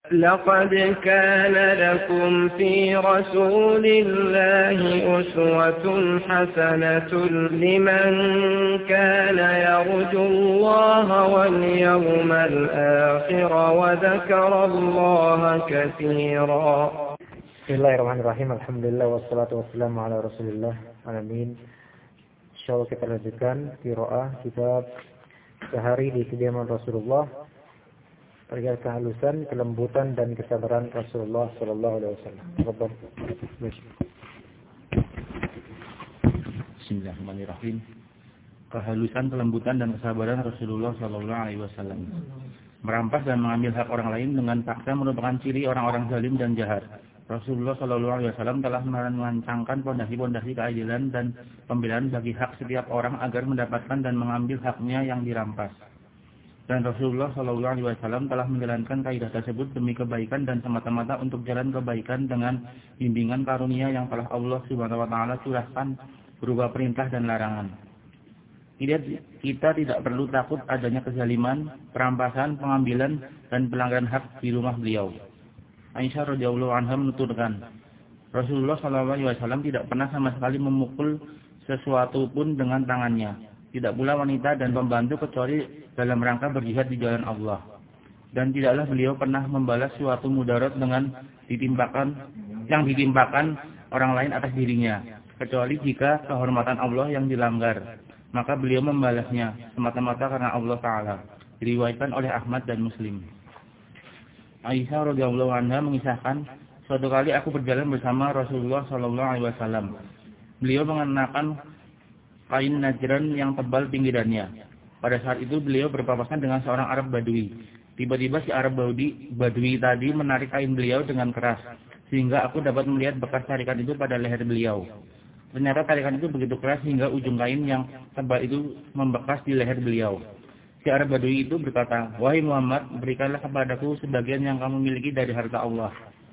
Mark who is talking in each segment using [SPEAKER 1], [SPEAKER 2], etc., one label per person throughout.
[SPEAKER 1] لقد كان لكم في رسول الله أسوة حسنة لمن كان يرجو الله واليوم الآخر وذكر الله كثيرا.
[SPEAKER 2] Bismillahirrahmanirrahim. Alhamdulillah wassalatu wassalamu ala Rasulillah. Amin. Insyaallah kita lanjutkan qiraah kitab Sehari di Kediaman Rasulullah. Perihal kehalusan, kelembutan dan kesabaran Rasulullah sallallahu alaihi wasallam.
[SPEAKER 3] Bismillahirrahmanirrahim. Kehalusan, kelembutan dan kesabaran Rasulullah sallallahu alaihi wasallam. Merampas dan mengambil hak orang lain dengan paksa merupakan ciri orang-orang zalim dan jahat. Rasulullah sallallahu alaihi wasallam telah merancangkan pondasi-pondasi keadilan dan pembelaan bagi hak setiap orang agar mendapatkan dan mengambil haknya yang dirampas. Dan Rasulullah sallallahu alaihi wasallam telah menjalankan kaidah tersebut demi kebaikan dan semata-mata untuk jalan kebaikan dengan bimbingan karunia yang telah Allah Subhanahu wa taala curahkan berupa perintah dan larangan. Kita tidak perlu takut adanya kezaliman, perampasan, pengambilan dan pelanggaran hak di rumah beliau. Aisyah radhiyallahu anha menuturkan, Rasulullah sallallahu alaihi wasallam tidak pernah sama sekali memukul sesuatu pun dengan tangannya. Tidak pula wanita dan pembantu kecuali dalam rangka berjihad di jalan Allah. Dan tidaklah beliau pernah membalas suatu mudarat dengan ditimpakan orang lain atas dirinya, kecuali jika kehormatan Allah yang dilanggar. Maka beliau membalasnya semata-mata karena Allah Ta'ala. Diriwayatkan oleh Ahmad dan Muslim. Aisyah radhiyallahu anha mengisahkan, suatu kali aku berjalan bersama Rasulullah sallallahu alaihi wasallam. Beliau mengenakan kain Najran yang tebal pinggirannya. Pada saat itu beliau berpapasan dengan seorang Arab Badui. Tiba-tiba si Arab Badui tadi menarik kain beliau dengan keras, sehingga aku dapat melihat bekas tarikan itu pada leher beliau. Ternyata tarikan itu begitu keras hingga ujung kain yang tebal itu membekas di leher beliau. Si Arab Badui itu berkata, "Wahai Muhammad, berikanlah kepadaku sebagian yang kamu miliki dari harta Allah."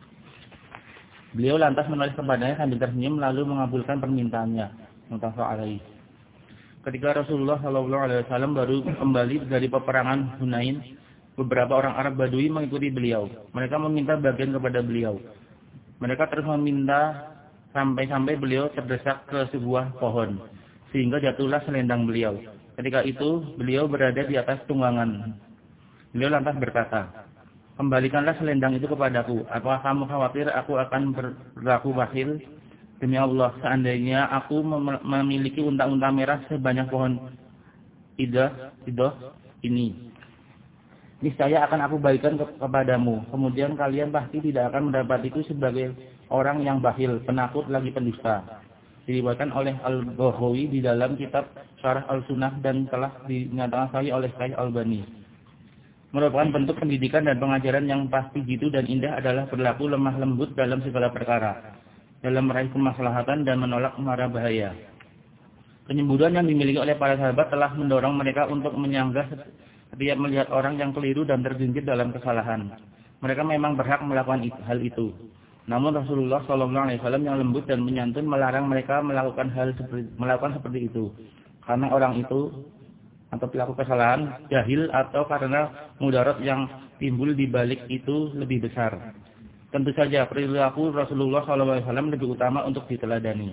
[SPEAKER 3] Beliau lantas menoleh kepadanya sambil tersenyum lalu mengabulkan permintaannya. Muttafaq alaih. Ketika Rasulullah sallallahu alaihi wasallam baru kembali dari peperangan Hunain, beberapa orang Arab Badui mengikuti beliau. Mereka meminta bagian kepada beliau. Mereka terus meminta sampai-sampai beliau terdesak ke sebuah pohon, sehingga jatuhlah selendang beliau. Ketika itu beliau berada di atas tunggangan. Beliau lantas berkata, "Kembalikanlah selendang itu kepadaku. Apakah kamu khawatir aku akan berlaku bakhil? Demi Allah, seandainya aku memiliki unta-unta merah sebanyak pohon idah ini, niscaya akan aku bagikan kepadamu. Kemudian kalian pasti tidak akan mendapat itu sebagai orang yang bakhil, penakut lagi pendusta." Diriwayatkan oleh Al-Baghawi di dalam kitab Syarah Al-Sunnah dan telah dinyatakan sahih oleh Syekh Al-Albani. Merupakan bentuk pendidikan dan pengajaran yang pasti jitu dan indah adalah berlaku lemah lembut dalam segala perkara, dalam meraih kemaslahatan dan menolak mara bahaya. Penyemburuan yang dimiliki oleh para sahabat telah mendorong mereka untuk menyanggah setiap melihat orang yang keliru dan tergelincir dalam kesalahan. Mereka memang berhak melakukan hal itu. Namun Rasulullah SAW yang lembut dan menyantun melarang mereka melakukan seperti itu, karena orang itu atau pelaku kesalahan jahil atau karena mudarat yang timbul di balik itu lebih besar. Tentu saja perilaku Rasulullah SAW lebih utama untuk diteladani.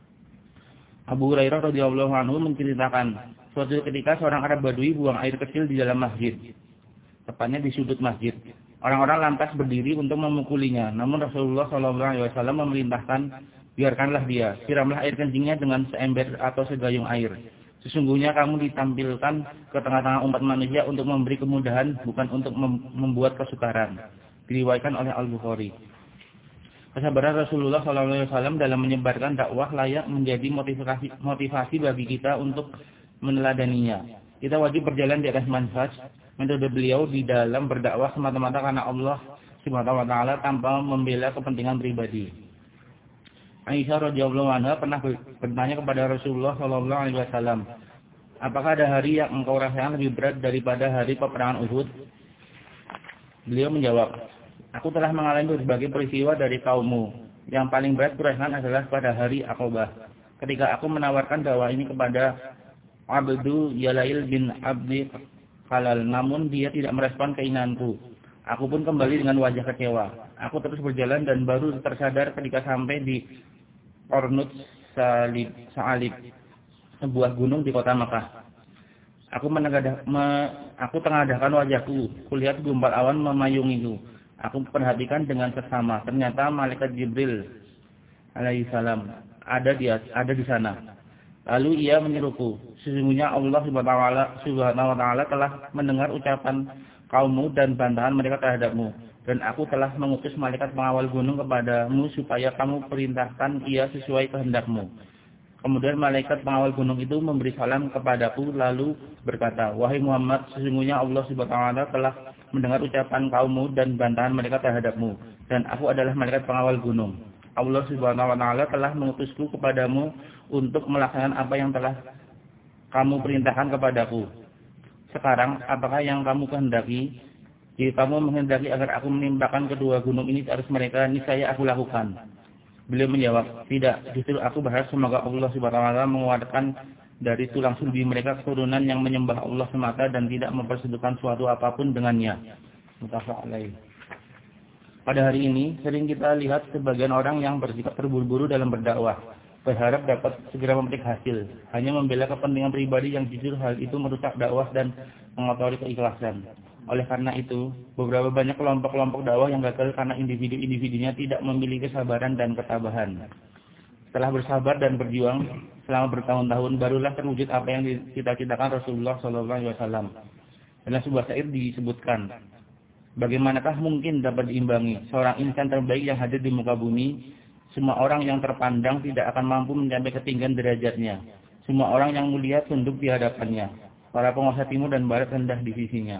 [SPEAKER 3] Abu Hurairah radhiyallahu anhu menceritakan, suatu ketika seorang Arab Badui buang air kecil di dalam masjid, tepatnya di sudut masjid. Orang-orang lantas berdiri untuk memukulinya. Namun Rasulullah SAW memerintahkan, biarkanlah dia, siramlah air kencingnya dengan seember atau segayung air. Sesungguhnya kamu ditampilkan ke tengah-tengah umat manusia untuk memberi kemudahan, bukan untuk membuat kesukaran. Diriwayatkan oleh Al-Bukhari. Kesabaran Rasulullah SAW dalam menyebarkan dakwah layak menjadi motivasi bagi kita untuk meneladaninya. Kita wajib berjalan di atas manhaj metode beliau di dalam berdakwah semata-mata karena Allah Subhanahu wa taala tanpa membela kepentingan pribadi. Aisyah radhiyallahu anha pernah bertanya kepada Rasulullah sallallahu alaihi wasallam, "Apakah ada hari yang engkau rasakan lebih berat daripada hari peperangan Uhud?" Beliau menjawab, "Aku telah mengalami berbagai peristiwa dari kaummu. Yang paling berat kurasakan adalah pada hari Aqabah. Ketika aku menawarkan dakwah ini kepada Abdu Yalail bin Abdi Halal, namun dia tidak merespon keinginanku. Aku pun kembali dengan wajah kecewa. Aku terus berjalan dan baru tersadar ketika sampai di Ornut Sa'alib, sebuah gunung di kota Makkah. Aku tengadahkan wajahku. Kulihat gumpal awan memayungiku. Aku perhatikan dengan seksama. Ternyata malaikat Jibril alaihissalam ada di sana. Lalu ia menyeruku, sesungguhnya Allah Subhanahu wa Ta'ala telah mendengar ucapan kaummu dan bantahan mereka terhadapmu, dan aku telah mengutus malaikat pengawal gunung kepadamu supaya kamu perintahkan ia sesuai kehendakmu. Kemudian malaikat pengawal gunung itu memberi salam kepadaku lalu berkata, wahai Muhammad, sesungguhnya Allah Subhanahu wa Ta'ala telah mendengar ucapan kaummu dan bantahan mereka terhadapmu, dan aku adalah malaikat pengawal gunung. Allah Subhanahu wa Ta'ala telah mengutusku kepadamu untuk melaksanakan apa yang telah kamu perintahkan kepadaku. Sekarang, apakah yang kamu kehendaki? Jika kamu menghendaki agar aku menimpakan kedua gunung ini atas mereka, niscaya aku lakukan. Beliau menjawab, tidak, justru aku berharap semoga Allah Subhanahu wa Ta'ala menguatkan dari tulang sulbi mereka keturunan yang menyembah Allah semata dan tidak mempersekutukan suatu apapun dengannya. Muttafaq alaih. Pada hari ini, sering kita lihat sebagian orang yang bersikap terburu-buru dalam berdakwah, berharap dapat segera memetik hasil, hanya membela kepentingan pribadi yang jujur hal itu merusak dakwah dan mengotori keikhlasan. Oleh karena itu, beberapa banyak kelompok-kelompok dakwah yang gagal karena individu-individunya tidak memiliki kesabaran dan ketabahan. Setelah bersabar dan berjuang selama bertahun-tahun, barulah terwujud apa yang dicita-citakan Rasulullah SAW. Dalam sebuah syair disebutkan, bagaimanakah mungkin dapat diimbangi seorang insan terbaik yang hadir di muka bumi? Semua orang yang terpandang tidak akan mampu mencapai ketinggian derajatnya. Semua orang yang mulia tunduk di hadapannya. Para penguasa timur dan barat rendah di sisinya.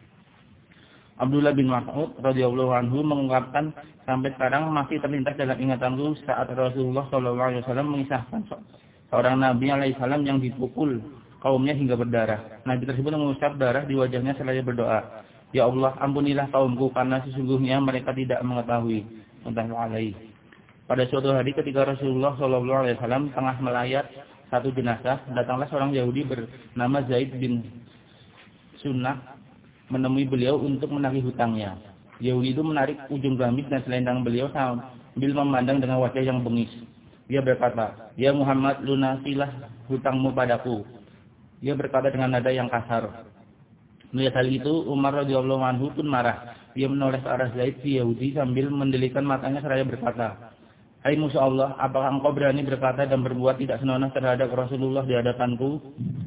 [SPEAKER 3] Abdullah bin Mas'ud radhiyallahu anhu mengungkapkan, sampai sekarang masih terlintas dalam ingatanku saat Rasulullah SAW mengisahkan seorang Nabi alaihissalam yang dipukul kaumnya hingga berdarah. Nabi tersebut mengusap darah di wajahnya seraya berdoa, ya Allah, ampunilah kaumku karena sesungguhnya mereka tidak mengetahui. Muttafaq alaih. Pada suatu hari ketika Rasulullah SAW tengah melayat satu jenazah, datanglah seorang Yahudi bernama Zaid bin Sunnah menemui beliau untuk menagih hutangnya. Yahudi itu menarik ujung gamis dan selendang beliau sambil memandang dengan wajah yang bengis. Dia berkata, ya Muhammad, lunasilah hutangmu padaku. Dia berkata dengan nada yang kasar. Melihat hal itu, Umar radhiyallahu anhu pun marah. Dia menoleh ke arah Zaid si Yahudi sambil mendelikan matanya seraya berkata, hai musuh Allah, apakah engkau berani berkata dan berbuat tidak senonoh terhadap Rasulullah di hadapanku?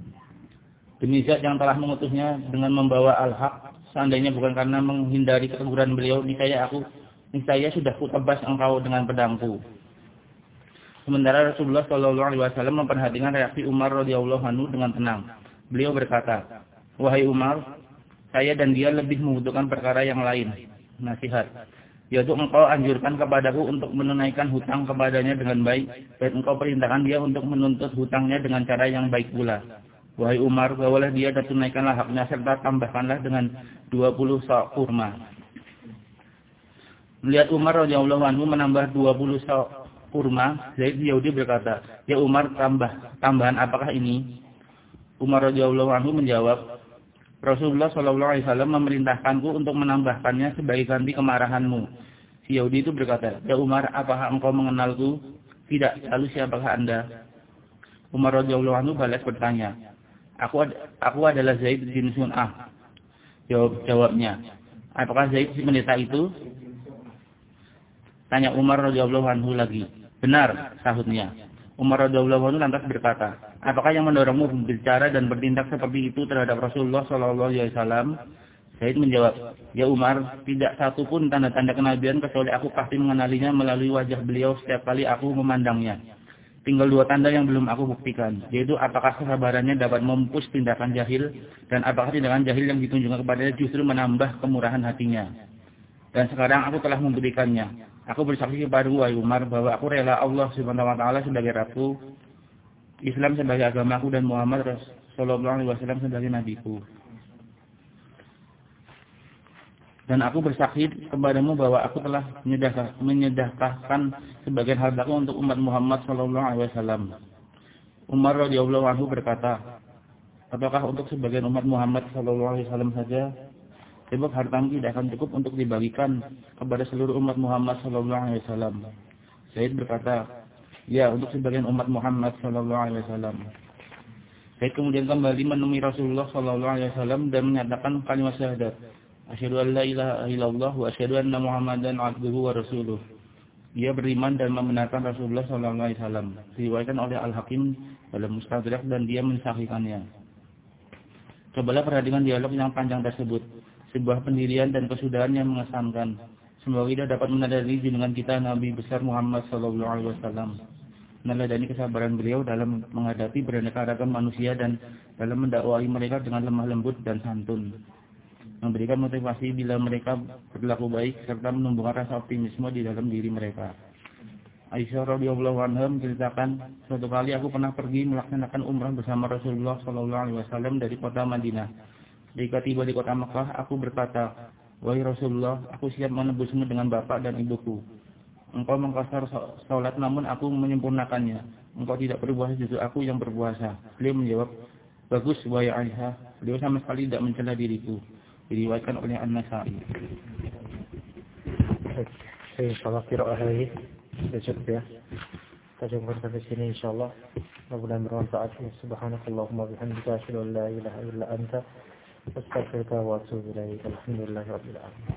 [SPEAKER 3] Demi Zat yang telah mengutusnya dengan membawa al-haq, seandainya bukan karena menghindari keteguran beliau, niscaya sudah kutebas engkau dengan pedangku. Sementara Rasulullah SAW memperhatikan reaksi Umar radhiyallahu anhu dengan tenang. Beliau berkata, wahai Umar, saya dan dia lebih membutuhkan perkara yang lain, nasihat, yaitu engkau anjurkan kepadaku untuk menunaikan hutang kepadanya dengan baik, dan engkau perintahkan dia untuk menuntut hutangnya dengan cara yang baik pula. Wahai Umar, bawalah dia dan tunaikanlah haknya, serta tambahkanlah dengan 20 sok kurma. Melihat Umar radhiyallahu anhu menambah 20 sok kurma, Zaid Yahudi berkata, ya Umar, tambahan apakah ini? Umar radhiyallahu anhu menjawab, Rasulullah SAW memerintahkanku untuk menambahkannya sebagai ganti kemarahanmu. Si Yahudi itu berkata, ya Umar, apakah engkau mengenalku? Tidak, lalu siapakah Anda? Umar radhiyallahu anhu balas bertanya, Aku adalah Zaid bin Sunnah. Jawabnya, apakah Zaid si pendeta itu? Tanya Umar radhiyallahu anhu lagi. Benar, sahutnya. Umar radhiyallahu anhu lantas berkata, apakah yang mendorongmu berbicara dan bertindak seperti itu terhadap Rasulullah SAW? Zaid menjawab, ya Umar, tidak satu pun tanda-tanda kenabian kecuali aku pasti mengenalinya melalui wajah beliau setiap kali aku memandangnya. Tinggal 2 tanda yang belum aku buktikan, yaitu apakah kesabarannya dapat memupus tindakan jahil, dan apakah tindakan jahil yang ditunjukkan kepadanya justru menambah kemurahan hatinya. Dan sekarang aku telah memberikannya. Aku bersaksi kepadamu, wahai Umar, bahwa aku rela Allah Subhanahu wa Ta'ala sebagai Rabbku, Islam sebagai agamaku, dan Muhammad Rasulullah SAW sebagai nabiku. Dan aku bersaksi kepadamu bahwa aku telah menyedekahkan sebagian hartaku untuk umat Muhammad SAW. Umar radhiyallahu anhu berkata, apakah untuk sebagian umat Muhammad SAW saja? sebab hartamu tidak akan cukup untuk dibagikan kepada seluruh umat Muhammad sallallahu alaihi wasallam. Zaid berkata, ya, untuk sebagian umat Muhammad sallallahu alaihi wasallam. Zaid kemudian kembali menemui Rasulullah sallallahu alaihi wasallam dan menyatakan kalimat syahadat, asyhadu an la ilaha illallah wa asyhadu anna Muhammadan abduhu wa rasuluh. Dia beriman dan membenarkan Rasulullah sallallahu alaihi wasallam. Diriwayatkan oleh Al-Hakim dalam Mustadrak dan dia mensahihkannya. Cobalah perhatikan dialog yang panjang tersebut. Sebuah pendirian dan kesudahan yang mengesankan. Semoga kita dapat menadani junjungan kita Nabi besar Muhammad sallallahu alaihi wasallam. Meneladani kesabaran beliau dalam menghadapi beraneka ragam manusia dan dalam mendakwai mereka dengan lemah lembut dan santun. Memberikan motivasi bila mereka berlaku baik serta menumbuhkan rasa optimisme di dalam diri mereka. Aisyah radhiyallahu anha menceritakan, suatu kali aku pernah pergi melaksanakan umrah bersama Rasulullah sallallahu alaihi wasallam dari kota Madinah. Ketika tiba di kota Makkah, aku berkata, wahai Rasulullah, aku siap menebusmu dengan bapak dan ibuku. Engkau mengqasar salat namun aku menyempurnakannya. Engkau tidak berpuasa justru aku yang berpuasa. Beliau menjawab, bagus wahai Aisyah, beliau sama sekali tidak mencela diriku. Diriwayatkan oleh An-Nasa'i.
[SPEAKER 2] Insyaallah qiraah lagi sudah cukup ya. Kita jumpa sampai sini insyaallah. Mudah-mudahan bermanfaat. Subhanakallahumma bihamdika asyhadu an la ilaha illa anta astaghfiruka wa atubu ilaik. Alhamdulillahirabbil alamin.